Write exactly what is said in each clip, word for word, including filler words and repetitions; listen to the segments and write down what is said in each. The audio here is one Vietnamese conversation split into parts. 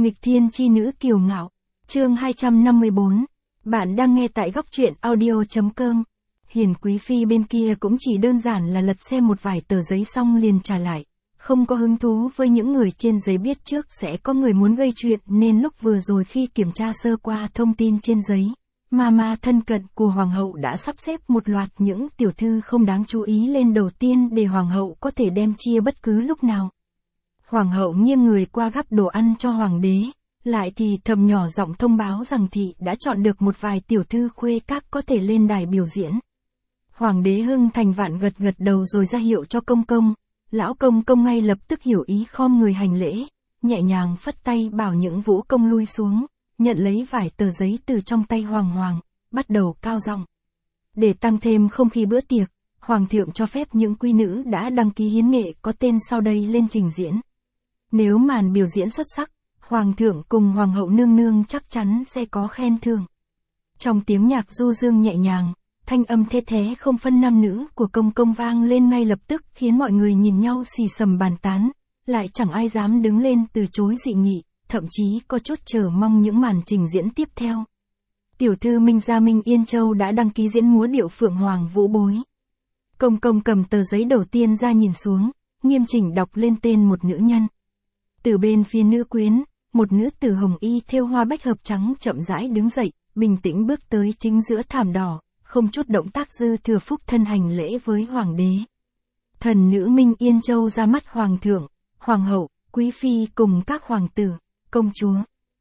Nghịch thiên chi nữ kiều ngạo. Chương hai trăm năm mươi bốn. Bạn đang nghe tại góc truyện audio.com. Hiền quý phi bên kia cũng chỉ đơn giản là lật xem một vài tờ giấy xong liền trả lại. Không có hứng thú với những người trên giấy, biết trước sẽ có người muốn gây chuyện nên lúc vừa rồi khi kiểm tra sơ qua thông tin trên giấy, Mama thân cận của hoàng hậu đã sắp xếp một loạt những tiểu thư không đáng chú ý lên đầu tiên để hoàng hậu có thể đem chia bất cứ lúc nào. Hoàng hậu nghiêng người qua gắp đồ ăn cho hoàng đế, lại thì thầm nhỏ giọng thông báo rằng thị đã chọn được một vài tiểu thư khuê các có thể lên đài biểu diễn. Hoàng đế hưng thành vạn gật gật đầu rồi ra hiệu cho công công. Lão công công ngay lập tức hiểu ý khom người hành lễ, nhẹ nhàng phất tay bảo những vũ công lui xuống, nhận lấy vài tờ giấy từ trong tay hoàng hoàng, bắt đầu cao giọng. Để tăng thêm không khí bữa tiệc, hoàng thượng cho phép những quý nữ đã đăng ký hiến nghệ có tên sau đây lên trình diễn. Nếu màn biểu diễn xuất sắc, hoàng thượng cùng hoàng hậu nương nương chắc chắn sẽ có khen thưởng. Trong tiếng nhạc du dương nhẹ nhàng, thanh âm thê thé không phân nam nữ của công công vang lên ngay lập tức khiến mọi người nhìn nhau xì xầm bàn tán, lại chẳng ai dám đứng lên từ chối dị nghị, thậm chí có chút chờ mong những màn trình diễn tiếp theo. Tiểu thư Minh Gia Minh Yên Châu đã đăng ký diễn múa điệu Phượng Hoàng Vũ Bối. Công công cầm tờ giấy đầu tiên ra nhìn xuống, nghiêm chỉnh đọc lên tên một nữ nhân. Từ bên phía nữ quyến, một nữ tử hồng y thêu hoa bách hợp trắng chậm rãi đứng dậy, bình tĩnh bước tới chính giữa thảm đỏ, không chút động tác dư thừa phúc thân hành lễ với hoàng đế. Thần nữ Minh Yên Châu ra mắt hoàng thượng, hoàng hậu, quý phi cùng các hoàng tử, công chúa.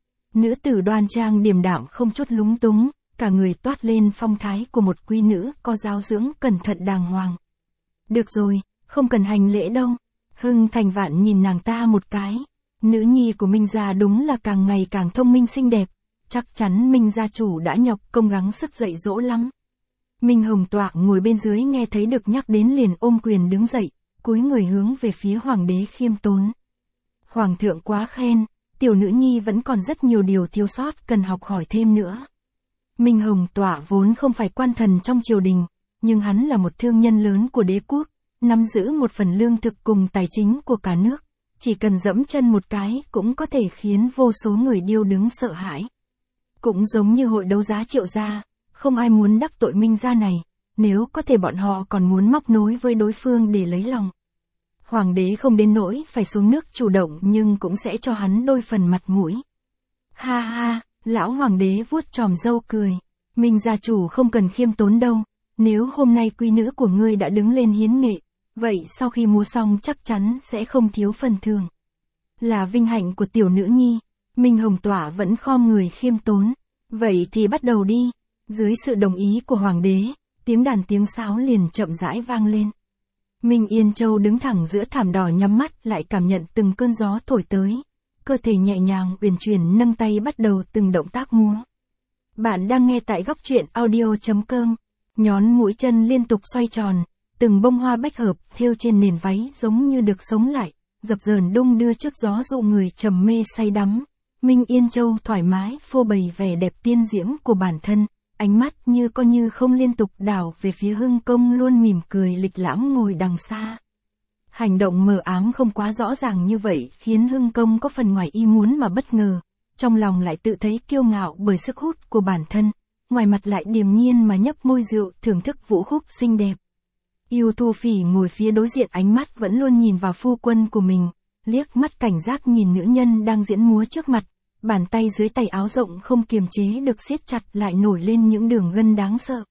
Nữ tử đoan trang điềm đạm không chút lúng túng, cả người toát lên phong thái của một quý nữ có giáo dưỡng cẩn thận đàng hoàng. Được rồi, không cần hành lễ đâu. Hưng thành vạn nhìn nàng ta một cái. Nữ nhi của Minh gia đúng là càng ngày càng thông minh xinh đẹp, chắc chắn Minh gia chủ đã nhọc công gắng sức dạy dỗ lắm. Minh Hồng Tọa ngồi bên dưới nghe thấy được nhắc đến liền ôm quyền đứng dậy, cúi người hướng về phía hoàng đế khiêm tốn. Hoàng thượng quá khen, tiểu nữ nhi vẫn còn rất nhiều điều thiếu sót cần học hỏi thêm nữa. Minh Hồng Tọa vốn không phải quan thần trong triều đình, nhưng hắn là một thương nhân lớn của đế quốc, nắm giữ một phần lương thực cùng tài chính của cả nước, chỉ cần dẫm chân một cái cũng có thể khiến vô số người điêu đứng sợ hãi. Cũng giống như hội đấu giá Triệu gia, không ai muốn đắc tội Minh gia này, nếu có thể bọn họ còn muốn móc nối với đối phương để lấy lòng. Hoàng đế không đến nỗi phải xuống nước chủ động nhưng cũng sẽ cho hắn đôi phần mặt mũi. Ha ha, lão hoàng đế vuốt chòm râu cười, Minh gia chủ không cần khiêm tốn đâu, nếu hôm nay quý nữ của ngươi đã đứng lên hiến nghệ, vậy sau khi múa xong chắc chắn sẽ không thiếu phần thưởng. Là vinh hạnh của tiểu nữ nhi, Minh Hồng Tọa vẫn khom người khiêm tốn, vậy thì bắt đầu đi. Dưới sự đồng ý của hoàng đế, tiếng đàn tiếng sáo liền chậm rãi vang lên. Minh Yên Châu đứng thẳng giữa thảm đỏ nhắm mắt lại cảm nhận từng cơn gió thổi tới. Cơ thể nhẹ nhàng uyển chuyển nâng tay bắt đầu từng động tác múa. Bạn đang nghe tại góc truyện audio.com. Nhón mũi chân liên tục xoay tròn, từng bông hoa bách hợp thêu trên nền váy giống như được sống lại, dập dờn đung đưa trước gió dụ người trầm mê say đắm. Minh Yên Châu thoải mái phô bày vẻ đẹp tiên diễm của bản thân. Ánh mắt như có như không liên tục đảo về phía Hưng công luôn mỉm cười lịch lãm ngồi đằng xa. Hành động mờ ám không quá rõ ràng như vậy khiến Hưng công có phần ngoài ý muốn mà bất ngờ, trong lòng lại tự thấy kiêu ngạo bởi sức hút của bản thân, ngoài mặt lại điềm nhiên mà nhấp môi rượu thưởng thức vũ khúc xinh đẹp. Yêu Thu Phỉ ngồi phía đối diện ánh mắt vẫn luôn nhìn vào phu quân của mình, liếc mắt cảnh giác nhìn nữ nhân đang diễn múa trước mặt. Bàn tay dưới tay áo rộng không kiềm chế được siết chặt lại nổi lên những đường gân đáng sợ.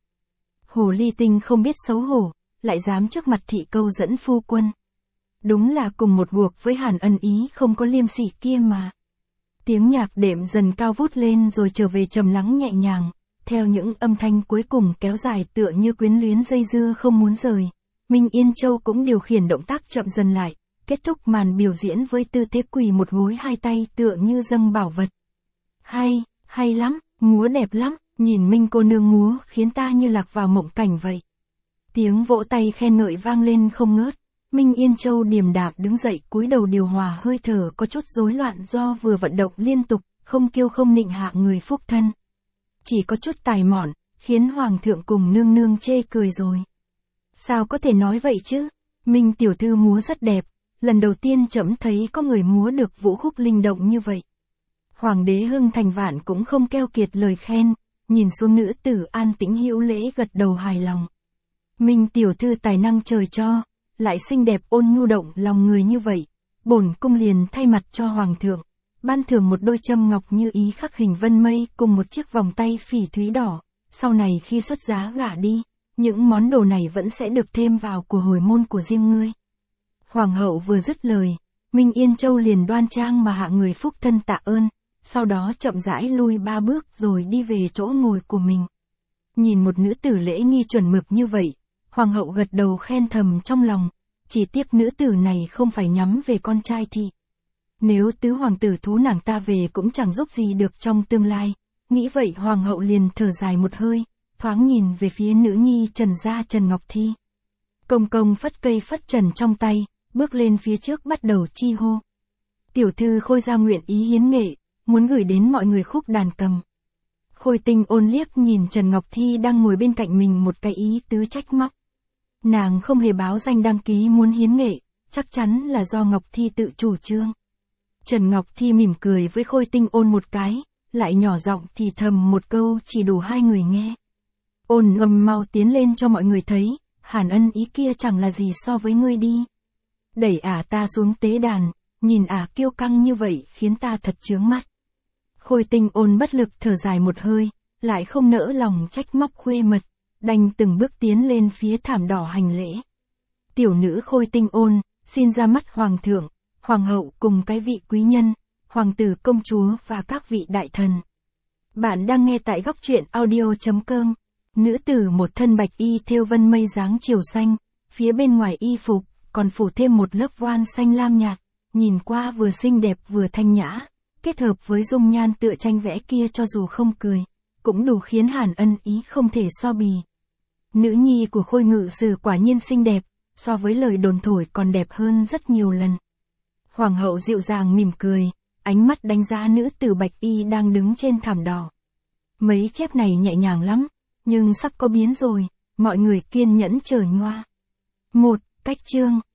Hồ ly tinh không biết xấu hổ, lại dám trước mặt thị câu dẫn phu quân. Đúng là cùng một guộc với Hàn Ân Ý không có liêm sỉ kia mà. Tiếng nhạc đệm dần cao vút lên rồi trở về trầm lắng nhẹ nhàng, theo những âm thanh cuối cùng kéo dài tựa như quyến luyến dây dưa không muốn rời. Minh Yên Châu cũng điều khiển động tác chậm dần lại. Kết thúc màn biểu diễn với tư thế quỳ một gối hai tay tựa như dâng bảo vật. Hay, hay lắm, múa đẹp lắm, nhìn Minh cô nương múa khiến ta như lạc vào mộng cảnh vậy. Tiếng vỗ tay khen ngợi vang lên không ngớt. Minh Yên Châu điềm đạm đứng dậy cúi đầu điều hòa hơi thở có chút rối loạn do vừa vận động liên tục, không kiêu không nịnh hạ người phúc thân. Chỉ có chút tài mọn, khiến hoàng thượng cùng nương nương chê cười rồi. Sao có thể nói vậy chứ? Minh tiểu thư múa rất đẹp. Lần đầu tiên trẫm thấy có người múa được vũ khúc linh động như vậy. Hoàng đế Hưng Thành Vạn cũng không keo kiệt lời khen, nhìn xuống nữ tử an tĩnh hữu lễ gật đầu hài lòng. Minh tiểu thư tài năng trời cho, lại xinh đẹp ôn nhu động lòng người như vậy, bổn cung liền thay mặt cho hoàng thượng, ban thưởng một đôi châm ngọc như ý khắc hình vân mây cùng một chiếc vòng tay phỉ thúy đỏ, sau này khi xuất giá gả đi, những món đồ này vẫn sẽ được thêm vào của hồi môn của riêng ngươi. Hoàng hậu vừa dứt lời, Minh Yên Châu liền đoan trang mà hạ người phúc thân tạ ơn, sau đó chậm rãi lui ba bước rồi đi về chỗ ngồi của mình. Nhìn một nữ tử lễ nghi chuẩn mực như vậy, hoàng hậu gật đầu khen thầm trong lòng, chỉ tiếc nữ tử này không phải nhắm về con trai thì. Nếu tứ hoàng tử thú nàng ta về cũng chẳng giúp gì được trong tương lai, nghĩ vậy hoàng hậu liền thở dài một hơi, thoáng nhìn về phía nữ nhi Trần gia Trần Ngọc Thi. Công công phất cây phất trần trong tay, bước lên phía trước bắt đầu chi hô. Tiểu thư Khôi gia nguyện ý hiến nghệ, muốn gửi đến mọi người khúc đàn cầm. Khôi Tinh Ôn liếc nhìn Trần Ngọc Thi đang ngồi bên cạnh mình một cái ý tứ trách móc. Nàng không hề báo danh đăng ký muốn hiến nghệ, chắc chắn là do Ngọc Thi tự chủ trương. Trần Ngọc Thi mỉm cười với Khôi Tinh Ôn một cái, lại nhỏ giọng thì thầm một câu chỉ đủ hai người nghe. Ôn ngầm mau tiến lên cho mọi người thấy, Hàn Ân ý kia chẳng là gì so với ngươi đi. Đẩy ả ta xuống tế đàn, nhìn ả kiêu căng như vậy khiến ta thật chướng mắt. Khôi Tinh Ôn bất lực thở dài một hơi, lại không nỡ lòng trách móc khuê mật, đành từng bước tiến lên phía thảm đỏ hành lễ. Tiểu nữ Khôi Tinh Ôn, xin ra mắt hoàng thượng, hoàng hậu cùng cái vị quý nhân, hoàng tử công chúa và các vị đại thần. Bạn đang nghe tại góc truyện audio chấm com. Nữ tử một thân bạch y thêu vân mây dáng chiều xanh, phía bên ngoài y phục còn phủ thêm một lớp voan xanh lam nhạt, nhìn qua vừa xinh đẹp vừa thanh nhã, kết hợp với dung nhan tựa tranh vẽ kia cho dù không cười, cũng đủ khiến Hàn Ân ý không thể so bì. Nữ nhi của Khôi ngự sử quả nhiên xinh đẹp, so với lời đồn thổi còn đẹp hơn rất nhiều lần. Hoàng hậu dịu dàng mỉm cười, ánh mắt đánh giá nữ tử bạch y đang đứng trên thảm đỏ. Mấy chép này nhẹ nhàng lắm, nhưng sắp có biến rồi, mọi người kiên nhẫn chờ nhoa. Một, cách chương.